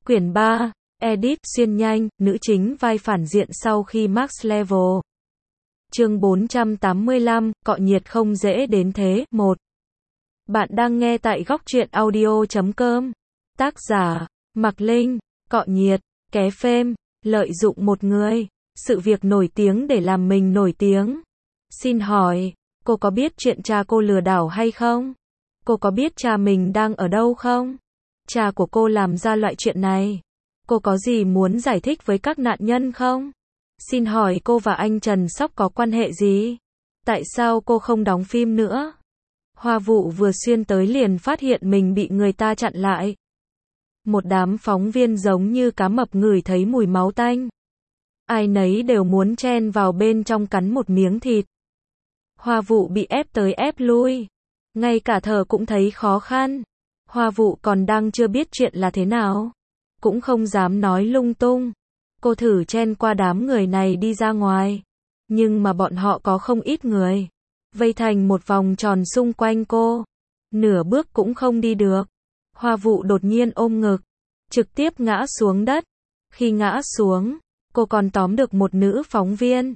Quyển 3, Edit, xuyên nhanh, nữ chính vai phản diện sau khi Max Level. Chương 485, cọ nhiệt không dễ đến thế. 1. Bạn đang nghe tại góc truyện audio.com. Tác giả, Mạc Linh. Cọ nhiệt, ké phêm, lợi dụng một người, sự việc nổi tiếng để làm mình nổi tiếng. Xin hỏi, cô có biết chuyện cha cô lừa đảo hay không? Cô có biết cha mình đang ở đâu không? Cha của cô làm ra loại chuyện này. Cô có gì muốn giải thích với các nạn nhân không? Xin hỏi cô và anh Trần Sóc có quan hệ gì? Tại sao cô không đóng phim nữa? Hoa Vụ vừa xuyên tới liền phát hiện mình bị người ta chặn lại. Một đám phóng viên giống như cá mập ngửi thấy mùi máu tanh. Ai nấy đều muốn chen vào bên trong cắn một miếng thịt. Hoa Vụ bị ép tới ép lui. Ngay cả thở cũng thấy khó khăn. Hoa Vụ còn đang chưa biết chuyện là thế nào. Cũng không dám nói lung tung. Cô thử chen qua đám người này đi ra ngoài. Nhưng mà bọn họ có không ít người. Vây thành một vòng tròn xung quanh cô. Nửa bước cũng không đi được. Hoa Vụ đột nhiên ôm ngực. Trực tiếp ngã xuống đất. Khi ngã xuống, cô còn tóm được một nữ phóng viên.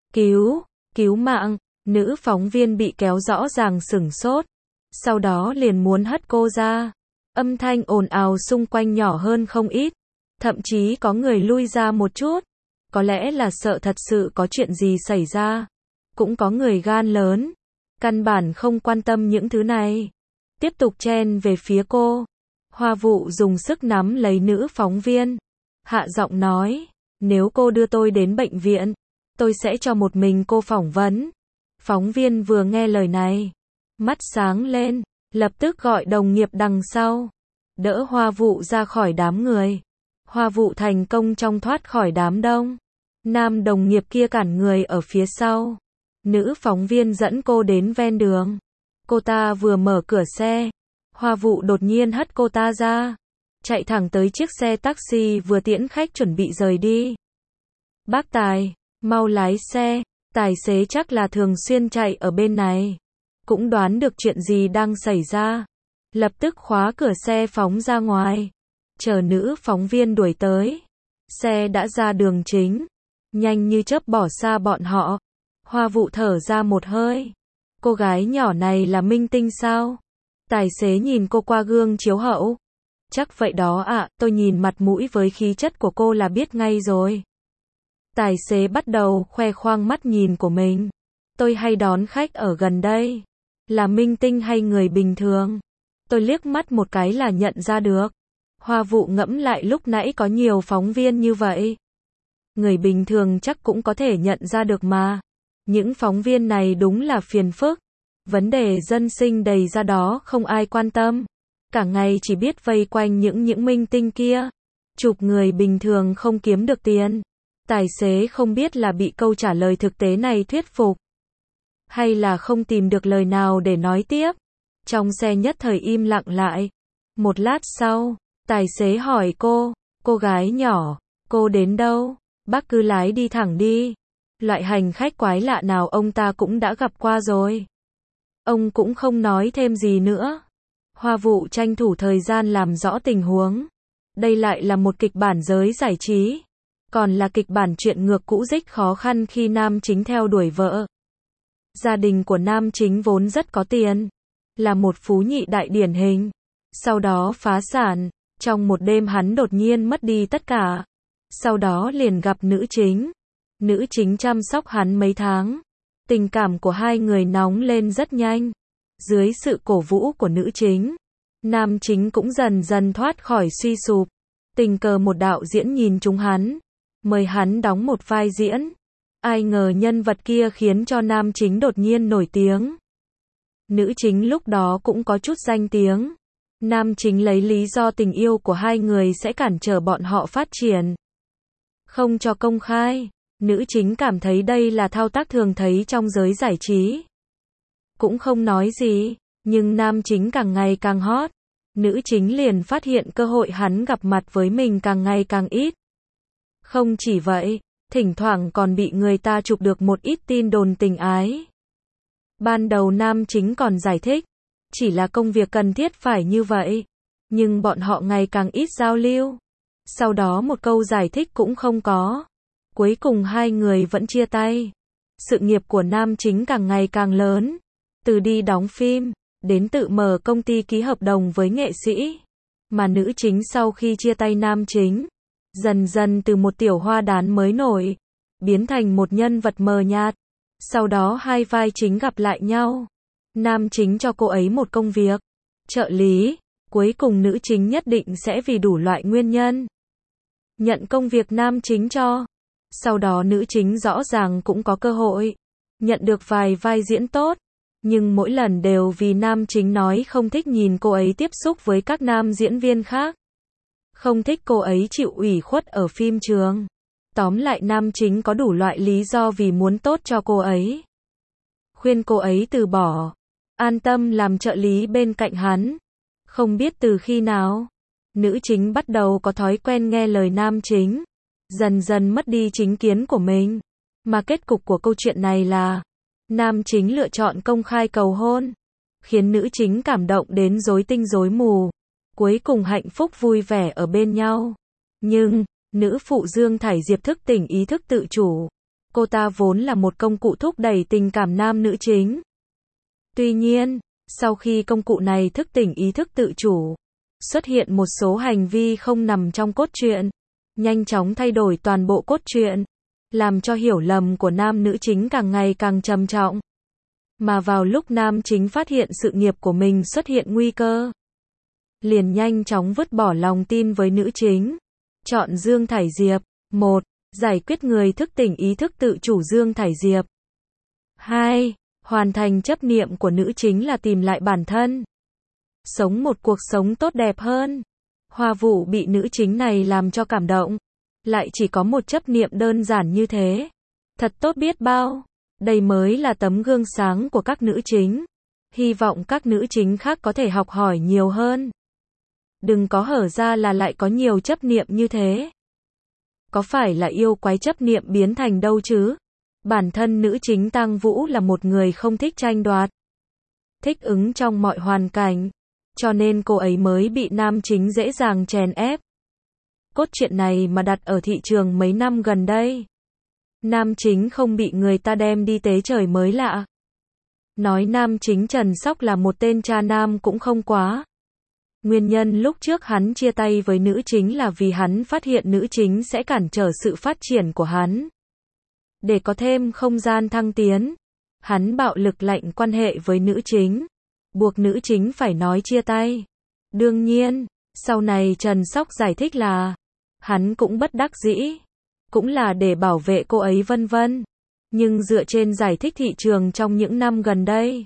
Cứu mạng. Nữ phóng viên bị kéo rõ ràng sửng sốt. Sau đó liền muốn hất cô ra. Âm thanh ồn ào xung quanh nhỏ hơn không ít. Thậm chí có người lui ra một chút. Có lẽ là sợ thật sự có chuyện gì xảy ra. Cũng có người gan lớn. Căn bản không quan tâm những thứ này. Tiếp tục chen về phía cô. Hoa Vụ dùng sức nắm lấy nữ phóng viên. Hạ giọng nói. Nếu cô đưa tôi đến bệnh viện, tôi sẽ cho một mình cô phỏng vấn. Phóng viên vừa nghe lời này. Mắt sáng lên. Lập tức gọi đồng nghiệp đằng sau. Đỡ Hoa Vụ ra khỏi đám người. Hoa Vụ thành công trong thoát khỏi đám đông. Nam đồng nghiệp kia cản người ở phía sau. Nữ phóng viên dẫn cô đến ven đường. Cô ta vừa mở cửa xe. Hoa Vụ đột nhiên hất cô ta ra. Chạy thẳng tới chiếc xe taxi vừa tiễn khách chuẩn bị rời đi. Bác Tài, mau lái xe. Tài xế chắc là thường xuyên chạy ở bên này. Cũng đoán được chuyện gì đang xảy ra. Lập tức khóa cửa xe phóng ra ngoài. Chờ nữ phóng viên đuổi tới. Xe đã ra đường chính. Nhanh như chớp bỏ xa bọn họ. Hoa Vụ thở ra một hơi. Cô gái nhỏ này là minh tinh sao? Tài xế nhìn cô qua gương chiếu hậu. Chắc vậy đó ạ, tôi nhìn mặt mũi với khí chất của cô là biết ngay rồi. Tài xế bắt đầu khoe khoang mắt nhìn của mình. Tôi hay đón khách ở gần đây. Là minh tinh hay người bình thường? Tôi liếc mắt một cái là nhận ra được. Hoa Vụ ngẫm lại lúc nãy có nhiều phóng viên như vậy. Người bình thường chắc cũng có thể nhận ra được mà. Những phóng viên này đúng là phiền phức. Vấn đề dân sinh đầy ra đó không ai quan tâm. Cả ngày chỉ biết vây quanh những minh tinh kia. Chụp người bình thường không kiếm được tiền. Tài xế không biết là bị câu trả lời thực tế này thuyết phục. Hay là không tìm được lời nào để nói tiếp. Trong xe nhất thời im lặng lại. Một lát sau, tài xế hỏi cô gái nhỏ, cô đến đâu? Bác cứ lái đi thẳng đi. Loại hành khách quái lạ nào ông ta cũng đã gặp qua rồi. Ông cũng không nói thêm gì nữa. Hoa Vụ tranh thủ thời gian làm rõ tình huống. Đây lại là một kịch bản giới giải trí. Còn là kịch bản chuyện ngược cũ dích khó khăn khi nam chính theo đuổi vợ. Gia đình của nam chính vốn rất có tiền. Là một phú nhị đại điển hình. Sau đó phá sản. Trong một đêm hắn đột nhiên mất đi tất cả. Sau đó liền gặp nữ chính. Nữ chính chăm sóc hắn mấy tháng. Tình cảm của hai người nóng lên rất nhanh. Dưới sự cổ vũ của nữ chính, nam chính cũng dần dần thoát khỏi suy sụp. Tình cờ một đạo diễn nhìn trúng hắn. Mời hắn đóng một vai diễn. Ai ngờ nhân vật kia khiến cho nam chính đột nhiên nổi tiếng. Nữ chính lúc đó cũng có chút danh tiếng. Nam chính lấy lý do tình yêu của hai người sẽ cản trở bọn họ phát triển. Không cho công khai. Nữ chính cảm thấy đây là thao tác thường thấy trong giới giải trí. Cũng không nói gì. Nhưng nam chính càng ngày càng hot. Nữ chính liền phát hiện cơ hội hắn gặp mặt với mình càng ngày càng ít. Không chỉ vậy, thỉnh thoảng còn bị người ta chụp được một ít tin đồn tình ái. Ban đầu nam chính còn giải thích. Chỉ là công việc cần thiết phải như vậy. Nhưng bọn họ ngày càng ít giao lưu. Sau đó một câu giải thích cũng không có. Cuối cùng hai người vẫn chia tay. Sự nghiệp của nam chính càng ngày càng lớn. Từ đi đóng phim, đến tự mở công ty ký hợp đồng với nghệ sĩ. Mà nữ chính sau khi chia tay nam chính, dần dần từ một tiểu hoa đán mới nổi, biến thành một nhân vật mờ nhạt. Sau đó hai vai chính gặp lại nhau. Nam chính cho cô ấy một công việc, trợ lý. Cuối cùng nữ chính nhất định sẽ vì đủ loại nguyên nhân nhận công việc nam chính cho. Sau đó nữ chính rõ ràng cũng có cơ hội nhận được vài vai diễn tốt, nhưng mỗi lần đều vì nam chính nói không thích nhìn cô ấy tiếp xúc với các nam diễn viên khác, không thích cô ấy chịu ủy khuất ở phim trường. Tóm lại nam chính có đủ loại lý do vì muốn tốt cho cô ấy, khuyên cô ấy từ bỏ, an tâm làm trợ lý bên cạnh hắn. Không biết từ khi nào, nữ chính bắt đầu có thói quen nghe lời nam chính, dần dần mất đi chính kiến của mình. Mà kết cục của câu chuyện này là nam chính lựa chọn công khai cầu hôn, khiến nữ chính cảm động đến rối tinh rối mù. Cuối cùng hạnh phúc vui vẻ ở bên nhau. Nhưng, nữ phụ Dương Thải Diệp thức tỉnh ý thức tự chủ. Cô ta vốn là một công cụ thúc đẩy tình cảm nam nữ chính. Tuy nhiên, sau khi công cụ này thức tỉnh ý thức tự chủ, xuất hiện một số hành vi không nằm trong cốt truyện, nhanh chóng thay đổi toàn bộ cốt truyện, làm cho hiểu lầm của nam nữ chính càng ngày càng trầm trọng. Mà vào lúc nam chính phát hiện sự nghiệp của mình xuất hiện nguy cơ, liền nhanh chóng vứt bỏ lòng tin với nữ chính, chọn Dương Thải Diệp. 1. Giải quyết người thức tỉnh ý thức tự chủ Dương Thải Diệp. 2. Hoàn thành chấp niệm của nữ chính là tìm lại bản thân, sống một cuộc sống tốt đẹp hơn. Hoa Vũ bị nữ chính này làm cho cảm động, lại chỉ có một chấp niệm đơn giản như thế. Thật tốt biết bao. Đây mới là tấm gương sáng của các nữ chính. Hy vọng các nữ chính khác có thể học hỏi nhiều hơn. Đừng có hở ra là lại có nhiều chấp niệm như thế. Có phải là yêu quái chấp niệm biến thành đâu chứ? Bản thân nữ chính Tang Vũ là một người không thích tranh đoạt, thích ứng trong mọi hoàn cảnh, cho nên cô ấy mới bị nam chính dễ dàng chèn ép. Cốt truyện này mà đặt ở thị trường mấy năm gần đây, nam chính không bị người ta đem đi tế trời mới lạ. Nói nam chính Trần Sóc là một tên cha nam cũng không quá. Nguyên nhân lúc trước hắn chia tay với nữ chính là vì hắn phát hiện nữ chính sẽ cản trở sự phát triển của hắn. Để có thêm không gian thăng tiến, hắn bạo lực lạnh quan hệ với nữ chính, buộc nữ chính phải nói chia tay. Đương nhiên, sau này Trần Sóc giải thích là hắn cũng bất đắc dĩ, cũng là để bảo vệ cô ấy vân vân. Nhưng dựa trên giải thích thị trường trong những năm gần đây,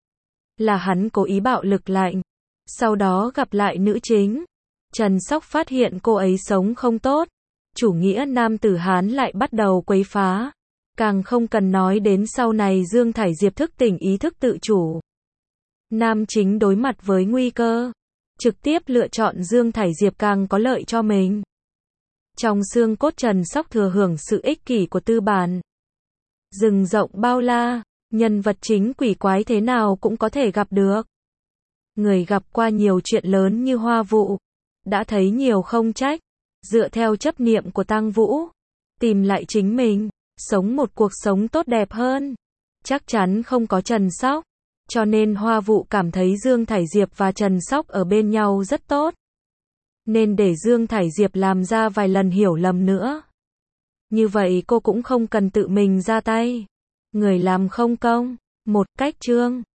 là hắn cố ý bạo lực lạnh. Sau đó gặp lại nữ chính, Trần Sóc phát hiện cô ấy sống không tốt, chủ nghĩa nam tử Hán lại bắt đầu quấy phá. Càng không cần nói đến sau này Dương Thải Diệp thức tỉnh ý thức tự chủ. Nam chính đối mặt với nguy cơ, trực tiếp lựa chọn Dương Thải Diệp càng có lợi cho mình. Trong xương cốt Trần Sóc thừa hưởng sự ích kỷ của tư bản. Rừng rộng bao la, nhân vật chính quỷ quái thế nào cũng có thể gặp được. Người gặp qua nhiều chuyện lớn như Hoa Vũ, đã thấy nhiều không trách. Dựa theo chấp niệm của Tang Vũ, tìm lại chính mình, sống một cuộc sống tốt đẹp hơn. Chắc chắn không có Trần Sóc, cho nên Hoa Vũ cảm thấy Dương Thải Diệp và Trần Sóc ở bên nhau rất tốt. Nên để Dương Thải Diệp làm ra vài lần hiểu lầm nữa. Như vậy cô cũng không cần tự mình ra tay. Người làm không công. Một cách chương